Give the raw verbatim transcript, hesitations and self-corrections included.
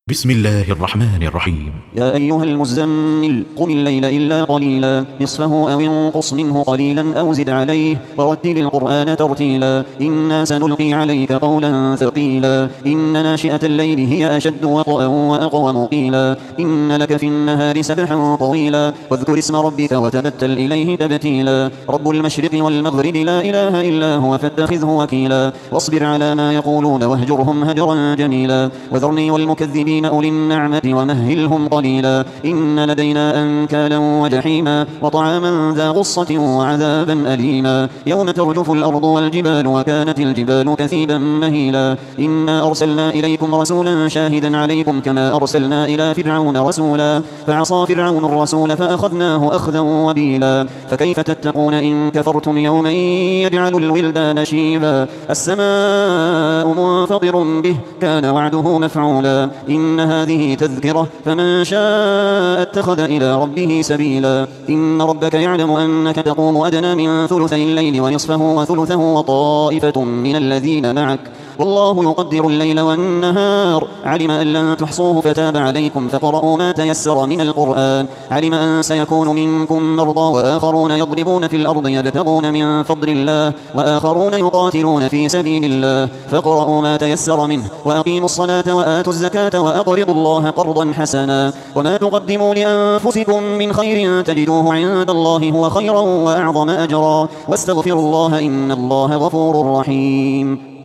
بسم الله الرحمن الرحيم. يا أيها المزمل قم الليل إلا قليلا نصفه أو انقص منه قليلا أو زد عليه ورتل القرآن ترتيلا إنا سنلقي عليك قولا ثقيلا إن ناشئة الليل هي أشد وطئا وأقوم قيلا إن لك في النهار سبحا طويلا واذكر اسم ربك وتبتل إليه تبتيلا رب المشرق والمغرب لا إله إلا هو فاتخذه وكيلا واصبر على ما يقولون واهجرهم هجرا جميلا وذرني والمكذبين أولي النعمة ومهلهم قليلا إن لدينا أنكالا وجحيما وطعاما ذا غصة وعذابا أليما يوم ترجف الأرض والجبال وكانت الجبال كثيبا مهيلا إنا أرسلنا إليكم رسولا شاهدا عليكم كما أرسلنا إلى فرعون رسولا فعصى فرعون الرسول فأخذناه أخذا وبيلا فكيف تتقون إن كفرتم يوما يجعل الولدان شيبا السماء منفطر به كان وعده مفعولا إن هذه تذكرة فمن شاء اتخذ إلى ربه سبيلا إن ربك يعلم أنك تقوم أدنى من ثلثي الليل ونصفه وثلثه وطائفة من الذين معك والله يقدر الليل والنهار علم أن لن تحصوه فتاب عليكم فقرأوا ما تيسر من القرآن علم أن سيكون منكم مرضى وآخرون يضربون في الأرض يبتغون من فضل الله وآخرون يقاتلون في سبيل الله فقرأوا ما تيسر منه وأقيموا الصلاة وآتوا الزكاة وأقرضوا الله قرضا حسنا وما تقدموا لأنفسكم من خير تجدوه عند الله هو خيرا وأعظم أجرا واستغفروا الله إن الله غفور رحيم.